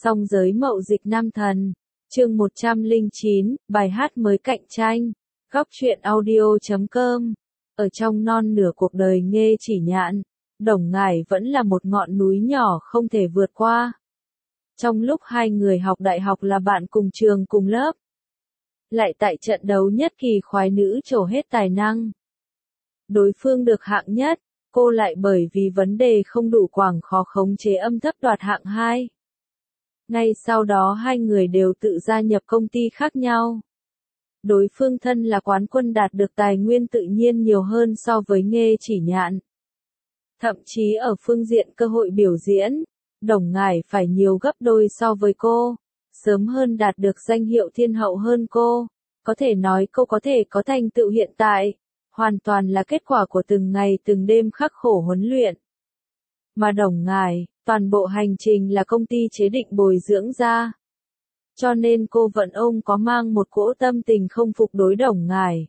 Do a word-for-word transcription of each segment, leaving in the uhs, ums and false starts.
Song giới mậu dịch nam thần. Chương một trăm lẻ chín, bài hát mới cạnh tranh. Góc truyện audio chấm com. Ở trong non nửa cuộc đời Nghê Chỉ Nhạn, Đổng Ngải vẫn là một ngọn núi nhỏ không thể vượt qua. Trong lúc hai người học đại học là bạn cùng trường cùng lớp, lại tại trận đấu nhất kỳ khoái nữ trổ hết tài năng. Đối phương được hạng nhất, cô lại bởi vì vấn đề không đủ quảng khó khống chế âm thấp đoạt hạng hai. Ngay sau đó hai người đều tự gia nhập công ty khác nhau. Đối phương thân là quán quân đạt được tài nguyên tự nhiên nhiều hơn so với Nghê Chỉ Nhạn. Thậm chí ở phương diện cơ hội biểu diễn, Đổng Ngải phải nhiều gấp đôi so với cô, sớm hơn đạt được danh hiệu thiên hậu hơn cô. Có thể nói cô có thể có thành tựu hiện tại, hoàn toàn là kết quả của từng ngày từng đêm khắc khổ huấn luyện. Mà Đổng Ngải, toàn bộ hành trình là công ty chế định bồi dưỡng ra. Cho nên cô vẫn ôm có mang một cỗ tâm tình không phục đối Đổng Ngải.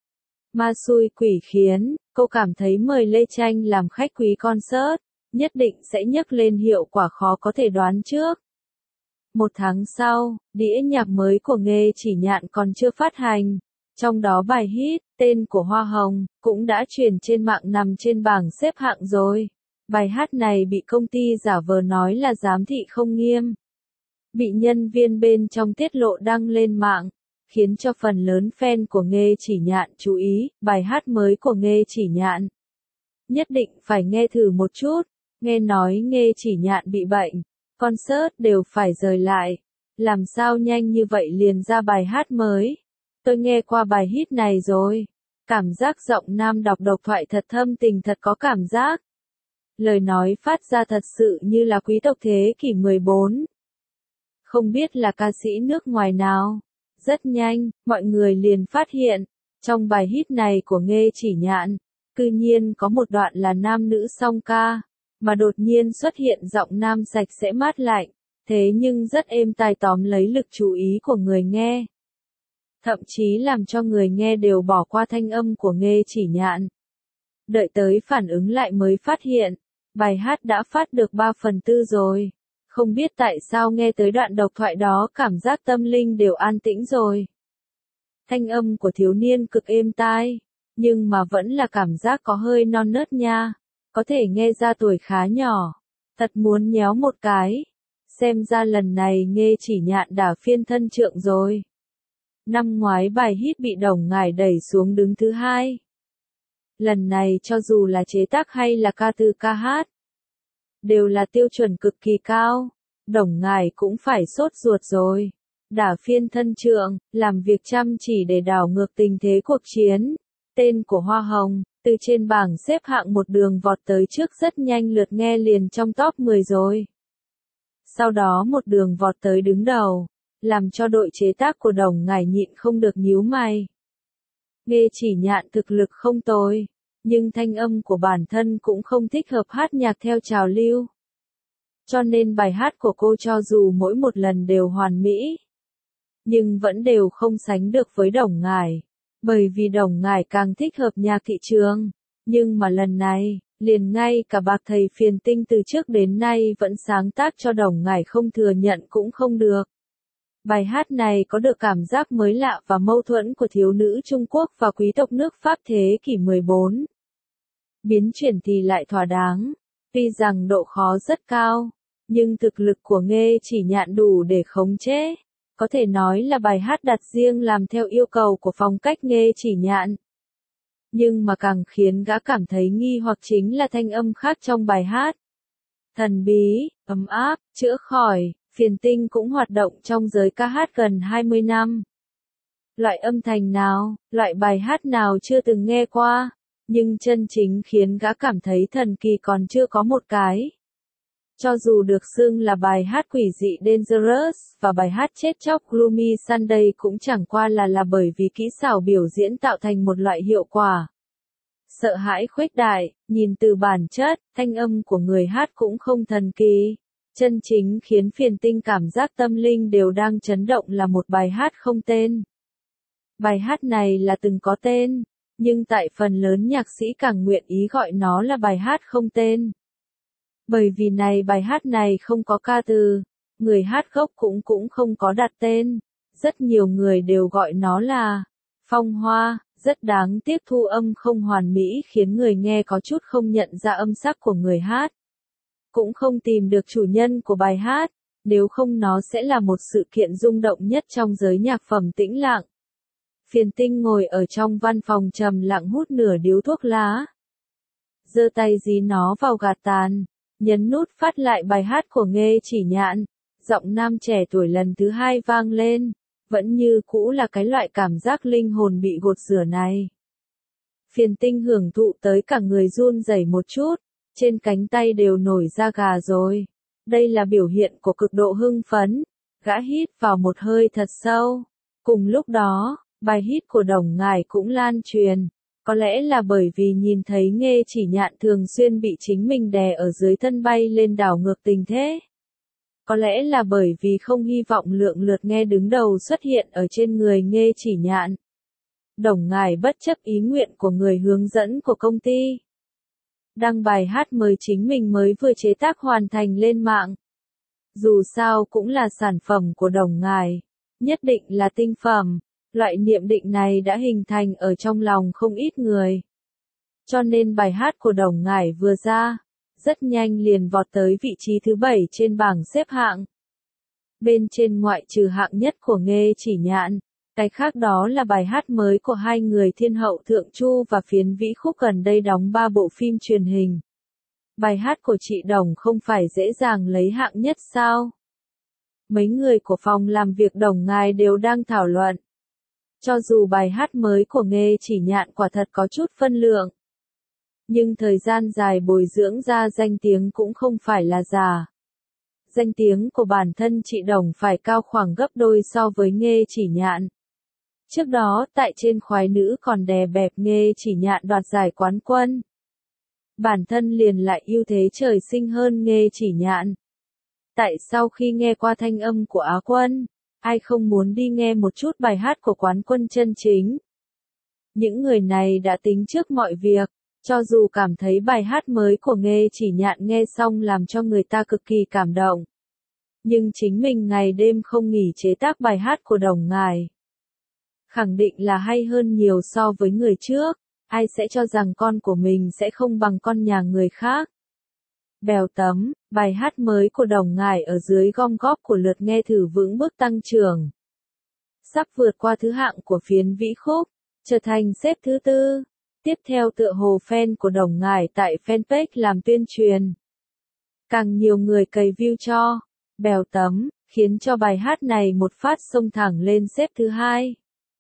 Ma xui quỷ khiến, cô cảm thấy mời Lê Tranh làm khách quý concert, nhất định sẽ nhấc lên hiệu quả khó có thể đoán trước. Một tháng sau, đĩa nhạc mới của Nghê Chỉ Nhạn còn chưa phát hành, trong đó bài hit, tên của Hoa Hồng, cũng đã truyền trên mạng nằm trên bảng xếp hạng rồi. Bài hát này bị công ty giả vờ nói là giám thị không nghiêm, bị nhân viên bên trong tiết lộ đăng lên mạng, khiến cho phần lớn fan của Nghê Chỉ Nhạn chú ý, bài hát mới của Nghê Chỉ Nhạn. Nhất định phải nghe thử một chút, nghe nói Nghê Chỉ Nhạn bị bệnh, concert đều phải rời lại, làm sao nhanh như vậy liền ra bài hát mới. Tôi nghe qua bài hit này rồi, cảm giác giọng nam đọc độc thoại thật thâm tình thật có cảm giác. Lời nói phát ra thật sự như là quý tộc thế kỷ mười bốn. Không biết là ca sĩ nước ngoài nào. Rất nhanh, mọi người liền phát hiện, trong bài hit này của Nghê Chỉ Nhạn, cư nhiên có một đoạn là nam nữ song ca, mà đột nhiên xuất hiện giọng nam sạch sẽ mát lạnh, thế nhưng rất êm tai tóm lấy lực chú ý của người nghe. Thậm chí làm cho người nghe đều bỏ qua thanh âm của Nghê Chỉ Nhạn. Đợi tới phản ứng lại mới phát hiện, bài hát đã phát được ba phần tư rồi. Không biết tại sao nghe tới đoạn độc thoại đó cảm giác tâm linh đều an tĩnh rồi. Thanh âm của thiếu niên cực êm tai, nhưng mà vẫn là cảm giác có hơi non nớt nha. Có thể nghe ra tuổi khá nhỏ. Thật muốn nhéo một cái. Xem ra lần này Nghê Chỉ Nhạn đả phiên thân trượng rồi. Năm ngoái bài hit bị Đổng Ngải đẩy xuống đứng thứ hai. Lần này cho dù là chế tác hay là ca từ ca hát, đều là tiêu chuẩn cực kỳ cao. Đổng Ngải cũng phải sốt ruột rồi. Đả phiên thân trượng, làm việc chăm chỉ để đảo ngược tình thế cuộc chiến. Tên của Hoa Hồng, từ trên bảng xếp hạng một đường vọt tới trước rất nhanh lượt nghe liền trong top mười rồi. Sau đó một đường vọt tới đứng đầu, làm cho đội chế tác của Đổng Ngải nhịn không được nhíu mày. Nghê Chỉ Nhạn thực lực không tồi, nhưng thanh âm của bản thân cũng không thích hợp hát nhạc theo trào lưu. Cho nên bài hát của cô cho dù mỗi một lần đều hoàn mỹ, nhưng vẫn đều không sánh được với Đổng Ngải. Bởi vì Đổng Ngải càng thích hợp nhạc thị trường. Nhưng mà lần này, liền ngay cả bạc thầy Phiền Tinh từ trước đến nay vẫn sáng tác cho Đổng Ngải không thừa nhận cũng không được. Bài hát này có được cảm giác mới lạ và mâu thuẫn của thiếu nữ Trung Quốc và quý tộc nước Pháp thế kỷ mười bốn. Biến chuyển thì lại thỏa đáng. Tuy rằng độ khó rất cao, nhưng thực lực của Nghê Chỉ Nhạn đủ để khống chế. Có thể nói là bài hát đặt riêng làm theo yêu cầu của phong cách Nghê Chỉ Nhạn. Nhưng mà càng khiến gã cảm thấy nghi hoặc chính là thanh âm khác trong bài hát. Thần bí, ấm áp, chữa khỏi, Phiền Tinh cũng hoạt động trong giới ca hát gần hai mươi năm. Loại âm thanh nào, loại bài hát nào chưa từng nghe qua, nhưng chân chính khiến gã cảm thấy thần kỳ còn chưa có một cái. Cho dù được xưng là bài hát quỷ dị Dangerous và bài hát chết chóc Gloomy Sunday cũng chẳng qua là là bởi vì kỹ xảo biểu diễn tạo thành một loại hiệu quả. Sợ hãi khuếch đại, nhìn từ bản chất, thanh âm của người hát cũng không thần kỳ. Chân chính khiến Phiền Tinh cảm giác tâm linh đều đang chấn động là một bài hát không tên. Bài hát này là từng có tên, nhưng tại phần lớn nhạc sĩ càng nguyện ý gọi nó là bài hát không tên. Bởi vì này bài hát này không có ca từ, Người hát gốc cũng cũng không có đặt tên, rất nhiều người đều gọi nó là Phong Hoa, rất đáng tiếc thu âm không hoàn mỹ khiến người nghe có chút không nhận ra âm sắc của người hát. Cũng không tìm được chủ nhân của bài hát, nếu không nó sẽ là một sự kiện rung động nhất trong giới nhạc phẩm tĩnh lặng. Phiền Tinh ngồi ở trong văn phòng trầm lặng hút nửa điếu thuốc lá. Giơ tay dí nó vào gạt tàn, nhấn nút phát lại bài hát của Nghê Chỉ Nhạn. Giọng nam trẻ tuổi lần thứ hai vang lên, vẫn như cũ là cái loại cảm giác linh hồn bị gột rửa này. Phiền Tinh hưởng thụ tới cả người run rẩy một chút, trên cánh tay đều nổi da gà rồi. Đây là biểu hiện của cực độ hưng phấn. Gã hít vào một hơi thật sâu. Cùng lúc đó, bài hit của Đồng Ngải cũng lan truyền. Có lẽ là bởi vì nhìn thấy Nghê Chỉ Nhạn thường xuyên bị chính mình đè ở dưới thân bay lên đảo ngược tình thế. Có lẽ là bởi vì không hy vọng lượng lượt nghe đứng đầu xuất hiện ở trên người Nghê Chỉ Nhạn. Đồng Ngải bất chấp ý nguyện của người hướng dẫn của công ty. Đăng bài hát mới chính mình mới vừa chế tác hoàn thành lên mạng. Dù sao cũng là sản phẩm của Đồng Ngải, nhất định là tinh phẩm. Loại niệm định này đã hình thành ở trong lòng không ít người. Cho nên bài hát của Đồng Ngải vừa ra, rất nhanh liền vọt tới vị trí thứ bảy trên bảng xếp hạng. Bên trên ngoại trừ hạng nhất của Nghê Chỉ Nhạn, cái khác đó là bài hát mới của hai người thiên hậu Thượng Chu và Phiến Vĩ Khúc gần đây đóng ba bộ phim truyền hình. Bài hát của chị Đồng không phải dễ dàng lấy hạng nhất sao? Mấy người của phòng làm việc Đồng Ngải đều đang thảo luận. Cho dù bài hát mới của Nghê Chỉ Nhạn quả thật có chút phân lượng, nhưng thời gian dài bồi dưỡng ra danh tiếng cũng không phải là giả. Danh tiếng của bản thân chị Đồng phải cao khoảng gấp đôi so với Nghê Chỉ Nhạn. Trước đó tại trên khoái nữ còn đè bẹp Nghê Chỉ Nhạn đoạt giải quán quân. Bản thân liền lại ưu thế trời sinh hơn Nghê Chỉ Nhạn. Tại sau khi nghe qua thanh âm của Á quân, ai không muốn đi nghe một chút bài hát của quán quân chân chính. Những người này đã tính trước mọi việc, cho dù cảm thấy bài hát mới của Nghê Chỉ Nhạn nghe xong làm cho người ta cực kỳ cảm động. Nhưng chính mình ngày đêm không nghỉ chế tác bài hát của Đồng Ngải. Khẳng định là hay hơn nhiều so với người trước, ai sẽ cho rằng con của mình sẽ không bằng con nhà người khác. Bèo tấm, bài hát mới của Đồng Ngải ở dưới gom góp của lượt nghe thử vững bước tăng trưởng. Sắp vượt qua thứ hạng của Phiến Vĩ Khúc, trở thành xếp thứ tư. Tiếp theo tựa hồ fan của Đồng Ngải tại fanpage làm tuyên truyền. Càng nhiều người cày view cho, bèo tấm, khiến cho bài hát này một phát xông thẳng lên xếp thứ hai.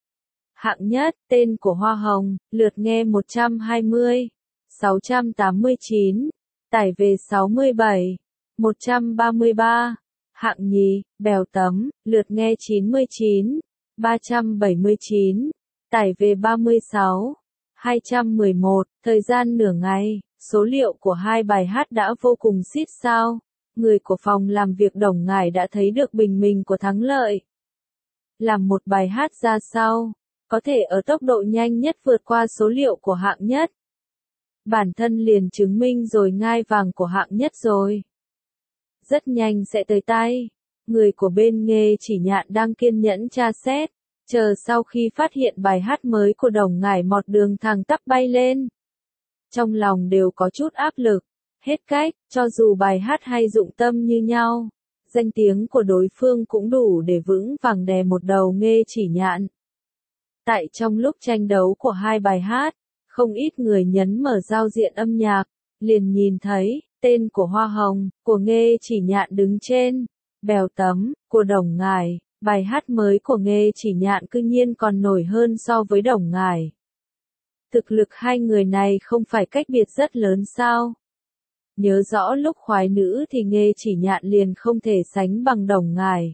Hạng nhất, tên của Hoa Hồng, lượt nghe một trăm hai mươi, sáu trăm tám mươi chín, tải về sáu mươi bảy, một trăm ba mươi ba. Hạng nhì, bèo tấm, lượt nghe chín mươi chín, ba trăm bảy mươi chín, tải về ba mươi sáu, hai trăm mười một. Thời gian nửa ngày, số liệu của hai bài hát đã vô cùng xít sao. Người của phòng làm việc Đồng Ngải đã thấy được bình minh của thắng lợi. Làm một bài hát ra sau, có thể ở tốc độ nhanh nhất vượt qua số liệu của hạng nhất. Bản thân liền chứng minh rồi ngai vàng của hạng nhất rồi. Rất nhanh sẽ tới tay. Người của bên Nghê Chỉ Nhạn đang kiên nhẫn tra xét, chờ sau khi phát hiện bài hát mới của Đồng Ngải mọt đường thẳng tắp bay lên. Trong lòng đều có chút áp lực. Hết cách, cho dù bài hát hay dụng tâm như nhau, danh tiếng của đối phương cũng đủ để vững vàng đè một đầu Nghê Chỉ Nhạn. Tại trong lúc tranh đấu của hai bài hát, không ít người nhấn mở giao diện âm nhạc, liền nhìn thấy, tên của Hoa Hồng, của Nghê Chỉ Nhạn đứng trên, bèo tấm, của Đồng Ngải, bài hát mới của Nghê Chỉ Nhạn cư nhiên còn nổi hơn so với Đồng Ngải. Thực lực hai người này không phải cách biệt rất lớn sao? Nhớ rõ lúc khoái nữ thì Nghê Chỉ Nhạn liền không thể sánh bằng Đồng Ngải.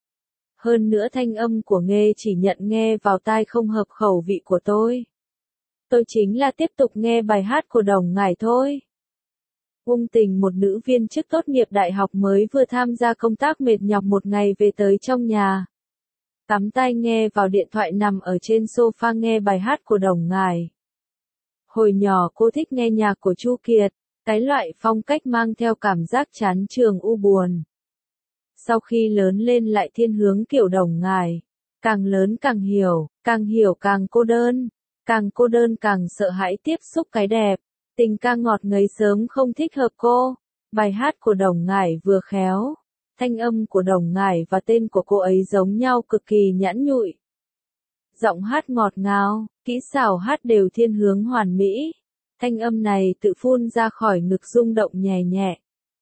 Hơn nữa thanh âm của Nghê Chỉ Nhạn nghe vào tai không hợp khẩu vị của tôi. Tôi chính là tiếp tục nghe bài hát của Đồng Ngải thôi. Ung Tình, một nữ viên chức tốt nghiệp đại học mới vừa tham gia công tác mệt nhọc một ngày về tới trong nhà. Cắm tai nghe vào điện thoại nằm ở trên sofa nghe bài hát của Đồng Ngải. Hồi nhỏ cô thích nghe nhạc của Chu Kiệt, cái loại phong cách mang theo cảm giác chán trường u buồn. sau khi lớn lên lại thiên hướng kiểu Đồng Ngải. Càng lớn càng hiểu, càng hiểu càng cô đơn, càng cô đơn càng sợ hãi tiếp xúc cái đẹp. Tình ca ngọt ngấy sớm không thích hợp cô. Bài hát của Đồng Ngải vừa khéo. Thanh âm của Đồng Ngải và tên của cô ấy giống nhau cực kỳ nhẵn nhụi. Giọng hát ngọt ngào, kỹ xảo hát đều thiên hướng hoàn mỹ. Thanh âm này tự phun ra khỏi ngực rung động nhẹ nhẹ.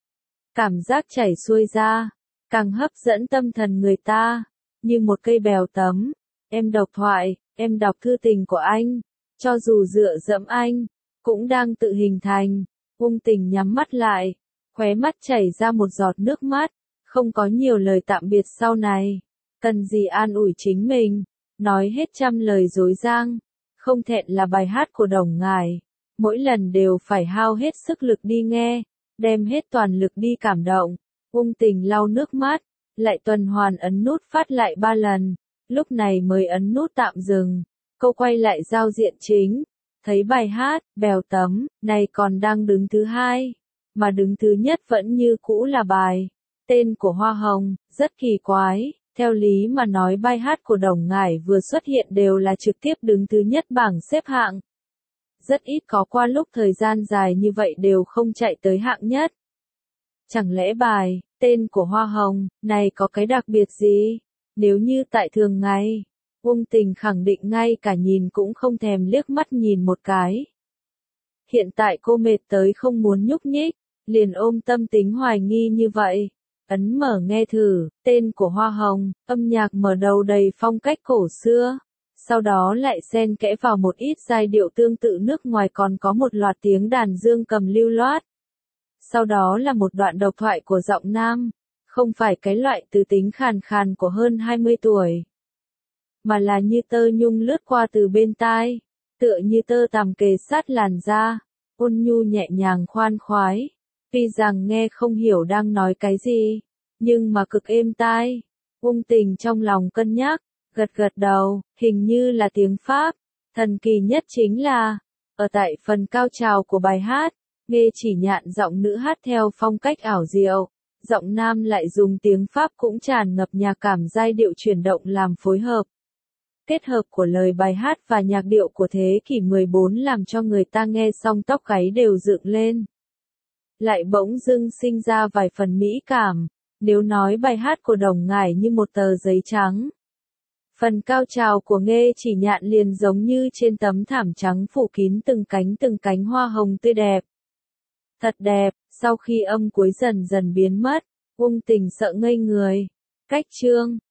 Cảm giác chảy xuôi ra, càng hấp dẫn tâm thần người ta, như một cây bèo tấm. Em đọc thoại, em đọc thư tình của anh, cho dù dựa dẫm anh, cũng đang tự hình thành. Ung Tình nhắm mắt lại, khóe mắt chảy ra một giọt nước mắt, không có nhiều lời tạm biệt sau này. Cần gì an ủi chính mình, nói hết trăm lời dối giang, không thẹn là bài hát của Đồng Ngải. Mỗi lần đều phải hao hết sức lực đi nghe, đem hết toàn lực đi cảm động. Ung Tình lau nước mắt, lại tuần hoàn ấn nút phát lại ba lần, lúc này mới ấn nút tạm dừng. Cô quay lại giao diện chính, thấy bài hát, bèo tấm, này còn đang đứng thứ hai, mà đứng thứ nhất vẫn như cũ là bài, tên của Hoa Hồng, rất kỳ quái. Theo lý mà nói bài hát của Đồng Ngải vừa xuất hiện đều là trực tiếp đứng thứ nhất bảng xếp hạng. Rất ít có qua lúc thời gian dài như vậy đều không chạy tới hạng nhất. Chẳng lẽ bài, tên của Hoa Hồng, này có cái đặc biệt gì? Nếu như tại thường ngày, Ung Tình khẳng định ngay cả nhìn cũng không thèm liếc mắt nhìn một cái. Hiện tại cô mệt tới không muốn nhúc nhích, liền ôm tâm tính hoài nghi như vậy. Ấn mở nghe thử, tên của Hoa Hồng, âm nhạc mở đầu đầy phong cách cổ xưa. Sau đó lại xen kẽ vào một ít giai điệu tương tự nước ngoài, còn có một loạt tiếng đàn dương cầm lưu loát. Sau đó là một đoạn độc thoại của giọng nam, không phải cái loại từ tính khàn khàn của hơn hai mươi tuổi, mà là như tơ nhung lướt qua từ bên tai, tựa như tơ tằm kề sát làn da, ôn nhu nhẹ nhàng khoan khoái. Tuy rằng nghe không hiểu đang nói cái gì, nhưng mà cực êm tai. Ung Tình trong lòng cân nhắc, gật gật đầu, hình như là tiếng Pháp. Thần kỳ nhất chính là, ở tại phần cao trào của bài hát, Nghe Chỉ Nhạn giọng nữ hát theo phong cách ảo diệu, giọng nam lại dùng tiếng Pháp cũng tràn ngập nhạc cảm, giai điệu chuyển động làm phối hợp. Kết hợp của lời bài hát và nhạc điệu của thế kỷ mười bốn làm cho người ta nghe xong tóc gáy đều dựng lên. Lại bỗng dưng sinh ra vài phần mỹ cảm, nếu nói bài hát của Đồng Ngải như một tờ giấy trắng. Phần cao trào của Nghe Chỉ Nhạn liền giống như trên tấm thảm trắng phủ kín từng cánh từng cánh hoa hồng tươi đẹp. Thật đẹp, sau khi âm cuối dần dần biến mất, Ung Tình sợ ngây người. Cách chương